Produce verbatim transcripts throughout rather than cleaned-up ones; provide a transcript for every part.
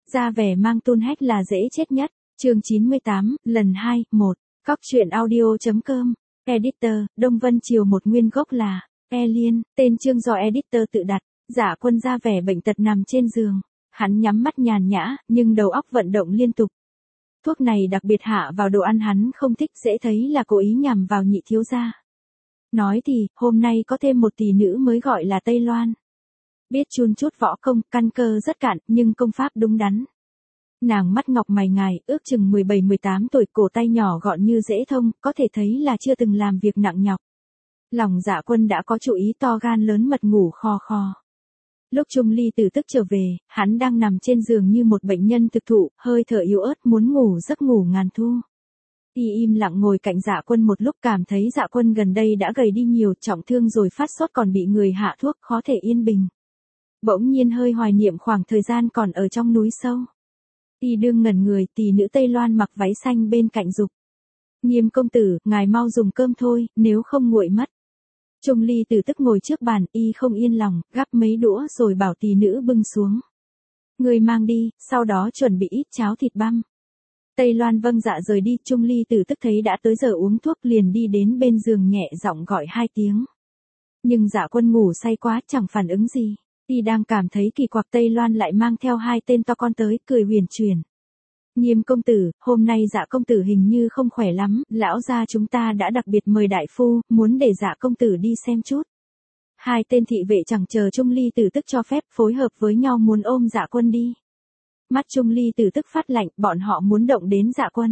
Ra vẻ mang tun hách là dễ chết nhất. Chương chín mươi tám, lần hai, một. Cóc truyện audio.com. Editor, Đông Vân Triều một nguyên gốc là E Liên, tên chương do editor tự đặt. Dạ Quân ra vẻ bệnh tật nằm trên giường. Hắn nhắm mắt nhàn nhã, nhưng đầu óc vận động liên tục. Thuốc này đặc biệt hạ vào đồ ăn hắn không thích, dễ thấy là cố ý nhằm vào nhị thiếu gia. Nói thì, hôm nay có thêm một tỷ nữ mới gọi là Tây Loan. Biết chun chút võ công, căn cơ rất cạn, nhưng công pháp đúng đắn. Nàng mắt ngọc mày ngài, ước chừng mười bảy mười tám tuổi, cổ tay nhỏ gọn như dễ thông, có thể thấy là chưa từng làm việc nặng nhọc. Lòng Dạ Quân đã có chủ ý to gan lớn mật ngủ khò khò. Lúc Trung Ly từ tức trở về, hắn đang nằm trên giường như một bệnh nhân thực thụ, hơi thở yếu ớt muốn ngủ giấc ngủ ngàn thu. Y im lặng ngồi cạnh Dạ Quân một lúc, cảm thấy Dạ Quân gần đây đã gầy đi nhiều, trọng thương rồi phát sốt còn bị người hạ thuốc, khó thể yên bình. Bỗng nhiên hơi hoài niệm khoảng thời gian còn ở trong núi sâu. Y đương ngẩn người, tỷ nữ Tây Loan mặc váy xanh bên cạnh dục. Nghiêm công tử, ngài mau dùng cơm thôi, nếu không nguội mất. Trung Ly từ tức ngồi trước bàn, y không yên lòng, gắp mấy đũa rồi bảo tỷ nữ bưng xuống. Người mang đi, sau đó chuẩn bị ít cháo thịt băm. Tây Loan vâng dạ rời đi, Trung Ly từ tức thấy đã tới giờ uống thuốc liền đi đến bên giường nhẹ giọng gọi hai tiếng. Nhưng Dạ Quân ngủ say quá, chẳng phản ứng gì. Y đang cảm thấy kỳ quặc, Tây Loan lại mang theo hai tên to con tới, cười huyền chuyển. Nghiêm công tử, hôm nay Dạ công tử hình như không khỏe lắm, lão gia chúng ta đã đặc biệt mời đại phu, muốn để Dạ công tử đi xem chút. Hai tên thị vệ chẳng chờ Trung Ly từ tức cho phép, phối hợp với nhau muốn ôm Dạ Quân đi. Mắt Trung Ly từ tức phát lạnh, bọn họ muốn động đến Dạ Quân.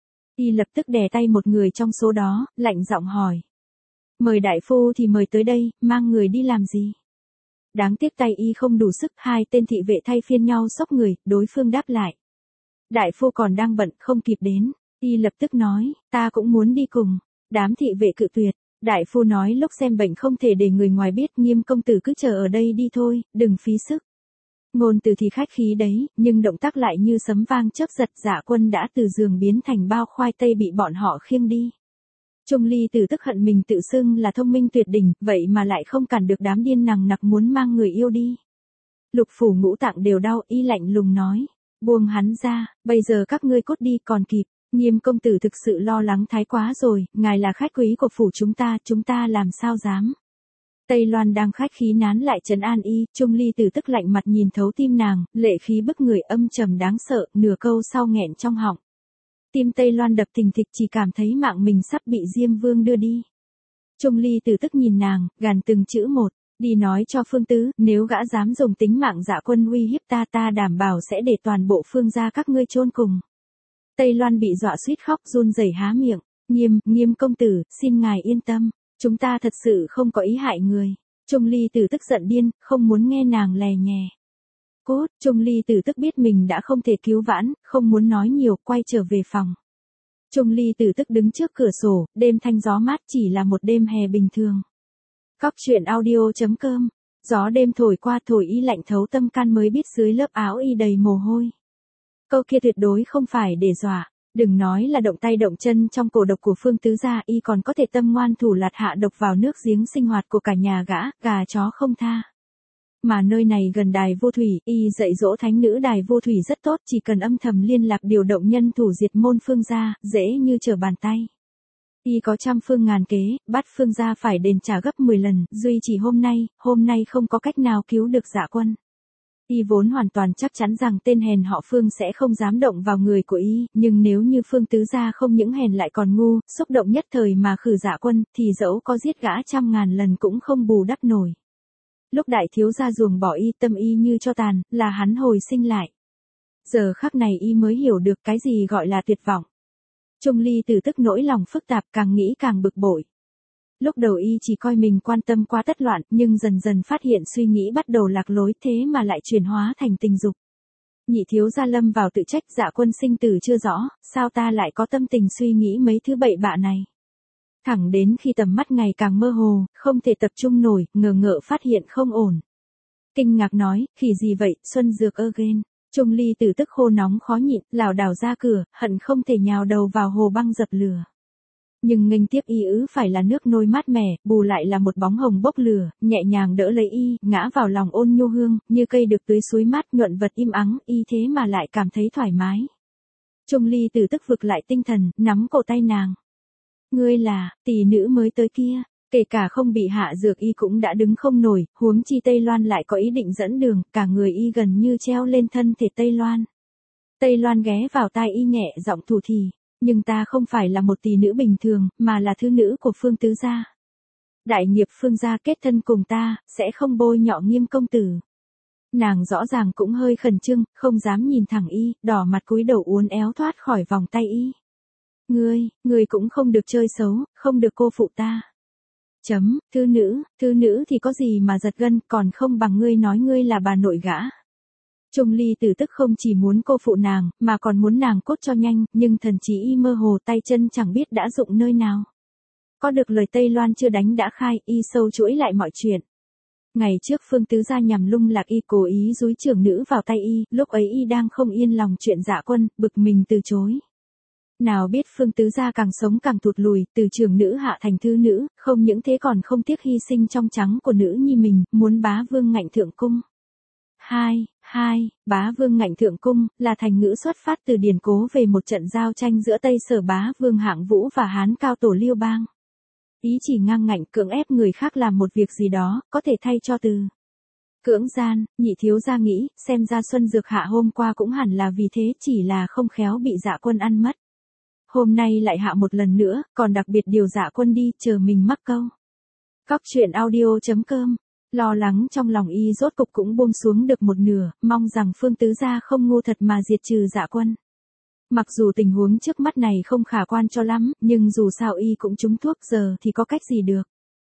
Y lập tức đè tay một người trong số đó, lạnh giọng hỏi. Mời đại phu thì mời tới đây, mang người đi làm gì? Đáng tiếc tay y không đủ sức, hai tên thị vệ thay phiên nhau xốc người, đối phương đáp lại. Đại phu còn đang bận, không kịp đến. Y lập tức nói, ta cũng muốn đi cùng. Đám thị vệ cự tuyệt. Đại phu nói lúc xem bệnh không thể để người ngoài biết, Nghiêm công tử cứ chờ ở đây đi thôi, đừng phí sức. Ngôn từ thì khách khí đấy, nhưng động tác lại như sấm vang chớp giật. Dạ Quân đã từ giường biến thành bao khoai tây bị bọn họ khiêng đi. Trung Ly từ tức hận mình tự xưng là thông minh tuyệt đỉnh, vậy mà lại không cản được đám điên nằng nặc muốn mang người yêu đi. Lục phủ ngũ tạng đều đau, y lạnh lùng nói. Buông hắn ra, bây giờ các ngươi cút đi còn kịp. Nghiêm công tử thực sự lo lắng thái quá rồi, ngài là khách quý của phủ chúng ta, chúng ta làm sao dám. Tây Loan đang khách khí nán lại trấn an y, Trung Ly từ tức lạnh mặt nhìn thấu tim nàng, lệ khí bức người âm trầm đáng sợ, nửa câu sau nghẹn trong họng. Tim Tây Loan đập thình thịch, chỉ cảm thấy mạng mình sắp bị Diêm Vương đưa đi. Trung Ly từ tức nhìn nàng, gàn từng chữ một, đi nói cho Phương Tứ, nếu gã dám dùng tính mạng Dạ Quân uy hiếp ta, ta đảm bảo sẽ để toàn bộ Phương gia các ngươi chôn cùng. Tây Loan bị dọa suýt khóc, run rẩy há miệng. Nghiêm, Nghiêm công tử, xin ngài yên tâm, chúng ta thật sự không có ý hại người. Trung Ly từ tức giận điên, không muốn nghe nàng lè nhè. Cốt, Trung Ly từ tức biết mình đã không thể cứu vãn, không muốn nói nhiều, quay trở về phòng. Trung Ly từ tức đứng trước cửa sổ, đêm thanh gió mát, chỉ là một đêm hè bình thường. Cóc truyện audio.com. Gió đêm thổi qua, thổi y lạnh thấu tâm can, mới biết dưới lớp áo y đầy mồ hôi. Câu kia tuyệt đối không phải để dọa, đừng nói là động tay động chân trong cổ độc của Phương Tứ gia, y còn có thể tâm ngoan thủ lạt hạ độc vào nước giếng sinh hoạt của cả nhà gã, gà chó không tha. Mà nơi này gần Đài Vô Thủy, y dạy dỗ thánh nữ Đài Vô Thủy rất tốt, chỉ cần âm thầm liên lạc điều động nhân thủ diệt môn Phương gia, dễ như trở bàn tay. Y có trăm phương ngàn kế, bắt Phương gia phải đền trả gấp mười lần, duy chỉ hôm nay, hôm nay không có cách nào cứu được Dạ Quân. Y vốn hoàn toàn chắc chắn rằng tên hèn họ Phương sẽ không dám động vào người của y, nhưng nếu như Phương Tứ gia không những hèn lại còn ngu, xúc động nhất thời mà khử Dạ Quân, thì dẫu có giết gã trăm ngàn lần cũng không bù đắp nổi. Lúc đại thiếu gia ruồng bỏ y, tâm y như cho tàn, là hắn hồi sinh lại. Giờ khắc này y mới hiểu được cái gì gọi là tuyệt vọng. Trung Ly từ tức nỗi lòng phức tạp, càng nghĩ càng bực bội. Lúc đầu y chỉ coi mình quan tâm quá tất loạn, nhưng dần dần phát hiện suy nghĩ bắt đầu lạc lối, thế mà lại chuyển hóa thành tình dục. Nhị thiếu gia lâm vào tự trách, Dạ Quân sinh tử chưa rõ, sao ta lại có tâm tình suy nghĩ mấy thứ bậy bạ này. Thẳng đến khi tầm mắt ngày càng mơ hồ, không thể tập trung nổi, ngờ ngợ phát hiện không ổn. Kinh ngạc nói, khỉ gì vậy, Xuân Dược again. Trung Ly từ tức khô nóng khó nhịn, lảo đảo ra cửa, hận không thể nhào đầu vào hồ băng dập lửa. Nhưng nghênh tiếp y ứ phải là nước nôi mát mẻ, bù lại là một bóng hồng bốc lửa, nhẹ nhàng đỡ lấy y, ngã vào lòng ôn nhu hương, như cây được tưới suối mát nhuận vật im ắng, y thế mà lại cảm thấy thoải mái. Trung ly từ tức vực lại tinh thần, nắm cổ tay nàng. Ngươi là, tỷ nữ mới tới kia, kể cả không bị hạ dược y cũng đã đứng không nổi, huống chi Tây Loan lại có ý định dẫn đường, cả người y gần như treo lên thân thể Tây Loan. Tây Loan ghé vào tai y nhẹ giọng thủ thỉ, nhưng ta không phải là một tỷ nữ bình thường, mà là thư nữ của Phương tứ gia. Đại nghiệp Phương gia kết thân cùng ta, sẽ không bôi nhọ Nghiêm công tử. Nàng rõ ràng cũng hơi khẩn trương, không dám nhìn thẳng y, đỏ mặt cúi đầu uốn éo thoát khỏi vòng tay y. Ngươi, ngươi cũng không được chơi xấu, không được cô phụ ta. Chấm, thư nữ, thư nữ thì có gì mà giật gân, còn không bằng ngươi nói ngươi là bà nội gã. Trung ly từ tức không chỉ muốn cô phụ nàng, mà còn muốn nàng cốt cho nhanh, nhưng thần trí y mơ hồ tay chân chẳng biết đã dụng nơi nào. Có được lời Tây Loan chưa đánh đã khai, y sâu chuỗi lại mọi chuyện. Ngày trước Phương tứ gia nhằm lung lạc y cố ý dúi trưởng nữ vào tay y, lúc ấy y đang không yên lòng chuyện Dạ Quân, bực mình từ chối. Nào biết Phương tứ gia càng sống càng thụt lùi, từ trưởng nữ hạ thành thư nữ, không những thế còn không tiếc hy sinh trong trắng của nữ nhi mình, muốn bá vương ngạnh thượng cung. Hai, hai, bá vương ngạnh thượng cung, là thành ngữ xuất phát từ điển cố về một trận giao tranh giữa Tây Sở bá vương Hạng Vũ và Hán cao tổ Liêu Bang. Ý chỉ ngang ngạnh cưỡng ép người khác làm một việc gì đó, có thể thay cho từ cưỡng gian. Nhị thiếu gia nghĩ, xem ra Xuân Dược hạ hôm qua cũng hẳn là vì thế, chỉ là không khéo bị Dạ Quân ăn mất. Hôm nay lại hạ một lần nữa, còn đặc biệt điều Dạ Quân đi, chờ mình mắc câu. Cóc truyện audio chấm com. Lo lắng trong lòng y rốt cục cũng buông xuống được một nửa, mong rằng Phương tứ gia không ngu thật mà diệt trừ Dạ Quân. Mặc dù tình huống trước mắt này không khả quan cho lắm, nhưng dù sao y cũng trúng thuốc giờ thì có cách gì được.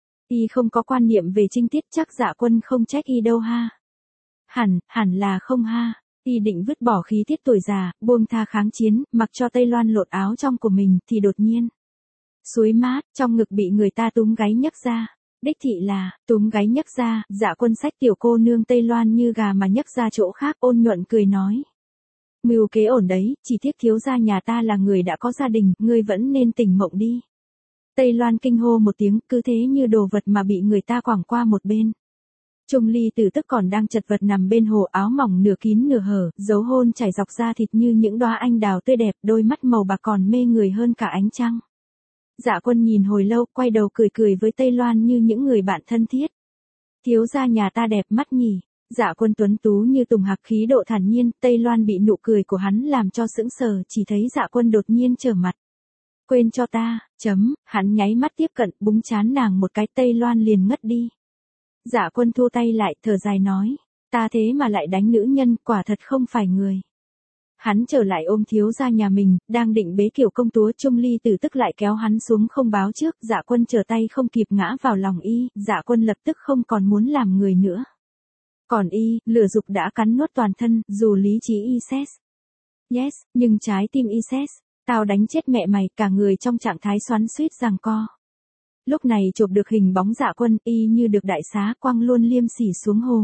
Y không có quan niệm về trinh tiết, chắc Dạ Quân không trách y đâu ha. Hẳn, hẳn là không ha. Y định vứt bỏ khí tiết tuổi già, buông tha kháng chiến, mặc cho Tây Loan lột áo trong của mình, thì đột nhiên. Suối mát, trong ngực bị người ta túm gáy nhấc ra. Đích thị là, túm gáy nhấc ra, Dạ Quân xách tiểu cô nương Tây Loan như gà mà nhấc ra chỗ khác, ôn nhuận cười nói. Mưu kế ổn đấy, chỉ tiếc thiếu gia nhà ta là người đã có gia đình, ngươi vẫn nên tỉnh mộng đi. Tây Loan kinh hô một tiếng, cứ thế như đồ vật mà bị người ta quẳng qua một bên. Trung ly từ tức còn đang chật vật nằm bên hồ, áo mỏng nửa kín nửa hở, dấu hôn chảy dọc da thịt như những đóa anh đào tươi đẹp, đôi mắt màu bạc còn mê người hơn cả ánh trăng. Dạ Quân nhìn hồi lâu, quay đầu cười cười với Tây Loan như những người bạn thân thiết. Thiếu gia nhà ta đẹp mắt nhỉ. Dạ Quân tuấn tú như tùng hạc, khí độ thản nhiên, Tây Loan bị nụ cười của hắn làm cho sững sờ, chỉ thấy Dạ Quân đột nhiên trở mặt. Quên cho ta, chấm, hắn nháy mắt tiếp cận, búng chán nàng một cái, Tây Loan liền ngất đi. Dạ Quân thu tay lại, thở dài nói, ta thế mà lại đánh nữ nhân, quả thật không phải người. Hắn trở lại ôm thiếu gia nhà mình, đang định bế kiểu công chúa, Trung ly từ tức lại kéo hắn xuống không báo trước, Dạ Quân trở tay không kịp ngã vào lòng y, Dạ Quân lập tức không còn muốn làm người nữa. Còn y, lửa dục đã cắn nuốt toàn thân, dù lý trí y xét. Yes, nhưng trái tim y xét. Tao đánh chết mẹ mày, cả người trong trạng thái xoắn xuýt giằng co. Lúc này chụp được hình bóng Dạ Quân, y như được đại xá, quăng luôn liêm sỉ xuống hồ.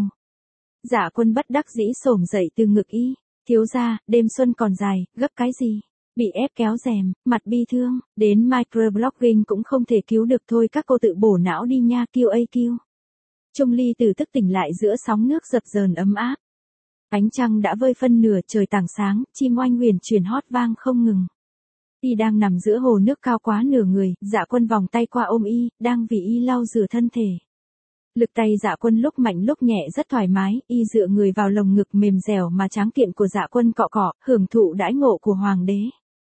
Dạ Quân bất đắc dĩ xổm dậy từ ngực y. Thiếu gia, đêm xuân còn dài, gấp cái gì? Bị ép kéo rèm, mặt bi thương, đến microblogging cũng không thể cứu được thôi, các cô tự bổ não đi nha, kiu a kiu. Trung ly từ tức tỉnh lại giữa sóng nước dập dờn ấm áp. Ánh trăng đã vơi phân nửa, trời tảng sáng, chim oanh huyền chuyển hót vang không ngừng. Y đang nằm giữa hồ nước cao quá nửa người, Dạ Quân vòng tay qua ôm y, đang vì y lau rửa thân thể. Lực tay Dạ Quân lúc mạnh lúc nhẹ rất thoải mái, y dựa người vào lồng ngực mềm dẻo mà tráng kiện của Dạ Quân cọ cọ, hưởng thụ đãi ngộ của hoàng đế.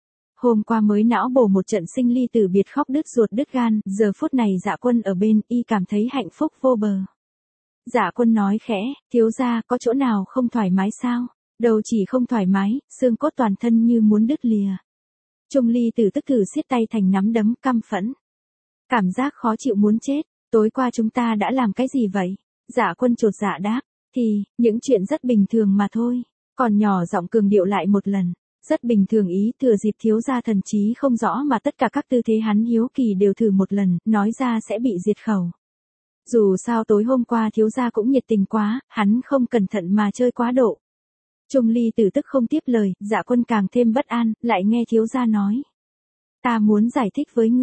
Hôm qua mới não bổ một trận sinh ly tử biệt, khóc đứt ruột đứt gan, giờ phút này Dạ Quân ở bên, y cảm thấy hạnh phúc vô bờ. Dạ Quân nói khẽ, thiếu gia, có chỗ nào không thoải mái sao? Đầu chỉ không thoải mái, xương cốt toàn thân như muốn đứt lìa. Trung ly từ tức thử siết tay thành nắm đấm, căm phẫn. Cảm giác khó chịu muốn chết, tối qua chúng ta đã làm cái gì vậy? Dạ Quân chột dạ đáp, thì, những chuyện rất bình thường mà thôi. Còn nhỏ giọng cường điệu lại một lần. Rất bình thường ý, thừa dịp thiếu gia thần trí không rõ mà tất cả các tư thế hắn hiếu kỳ đều thử một lần, nói ra sẽ bị diệt khẩu. Dù sao tối hôm qua thiếu gia cũng nhiệt tình quá, hắn không cẩn thận mà chơi quá độ. Trung ly từ tức không tiếp lời, Dạ Quân càng thêm bất an, lại nghe thiếu gia nói. Ta muốn giải thích với ngươi,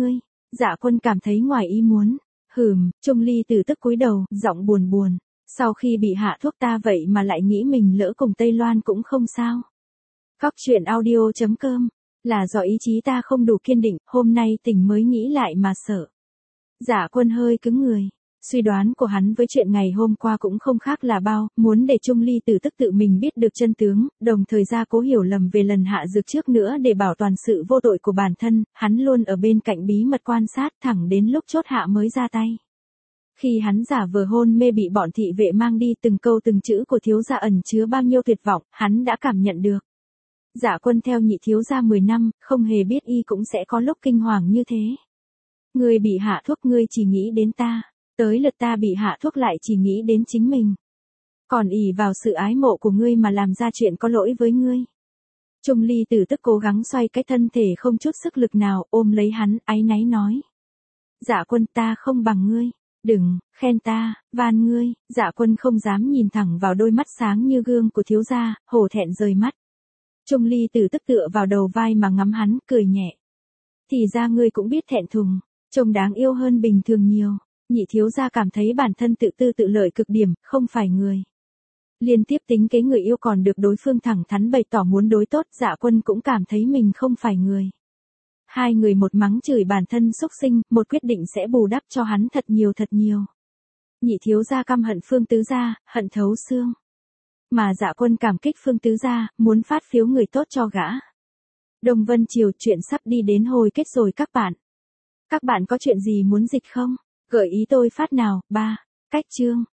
Dạ Quân cảm thấy ngoài ý muốn. Hừm, Trung Ly Tử tức cúi đầu, giọng buồn buồn. Sau khi bị hạ thuốc ta vậy mà lại nghĩ mình lỡ cùng Tây Loan cũng không sao. Cóc truyện audio chấm com. Là do ý chí ta không đủ kiên định, hôm nay tỉnh mới nghĩ lại mà sợ. Dạ Quân hơi cứng người. Suy đoán của hắn với chuyện ngày hôm qua cũng không khác là bao, muốn để Trung Ly Tử tức tự mình biết được chân tướng, đồng thời gia cố hiểu lầm về lần hạ dược trước nữa để bảo toàn sự vô tội của bản thân, hắn luôn ở bên cạnh bí mật quan sát thẳng đến lúc chốt hạ mới ra tay. Khi hắn giả vờ hôn mê bị bọn thị vệ mang đi, từng câu từng chữ của thiếu gia ẩn chứa bao nhiêu tuyệt vọng, hắn đã cảm nhận được. Dạ Quân theo nhị thiếu gia mười năm, không hề biết y cũng sẽ có lúc kinh hoàng như thế. Ngươi bị hạ thuốc ngươi chỉ nghĩ đến ta. Tới lượt ta bị hạ thuốc lại chỉ nghĩ đến chính mình. Còn ỷ vào sự ái mộ của ngươi mà làm ra chuyện có lỗi với ngươi. Trung Ly Tử tức cố gắng xoay cái thân thể không chút sức lực nào, ôm lấy hắn, áy náy nói. Dạ Quân ta không bằng ngươi. Đừng, khen ta, van ngươi. Dạ Quân không dám nhìn thẳng vào đôi mắt sáng như gương của thiếu gia, hổ thẹn rời mắt. Trung Ly Tử tức tựa vào đầu vai mà ngắm hắn, cười nhẹ. Thì ra ngươi cũng biết thẹn thùng, trông đáng yêu hơn bình thường nhiều. Nhị thiếu gia cảm thấy bản thân tự tư tự lợi cực điểm, không phải người. Liên tiếp tính kế người yêu còn được đối phương thẳng thắn bày tỏ muốn đối tốt, Dạ Quân cũng cảm thấy mình không phải người. Hai người một mắng chửi bản thân xúc sinh, một quyết định sẽ bù đắp cho hắn thật nhiều thật nhiều. Nhị thiếu gia căm hận Phương Tứ gia, hận thấu xương. Mà Dạ Quân cảm kích Phương Tứ gia, muốn phát phiếu người tốt cho gã. Đông Vân Triều, chuyện sắp đi đến hồi kết rồi các bạn. Các bạn có chuyện gì muốn dịch không? Gợi ý tôi phát nào. Ba. Cách chương.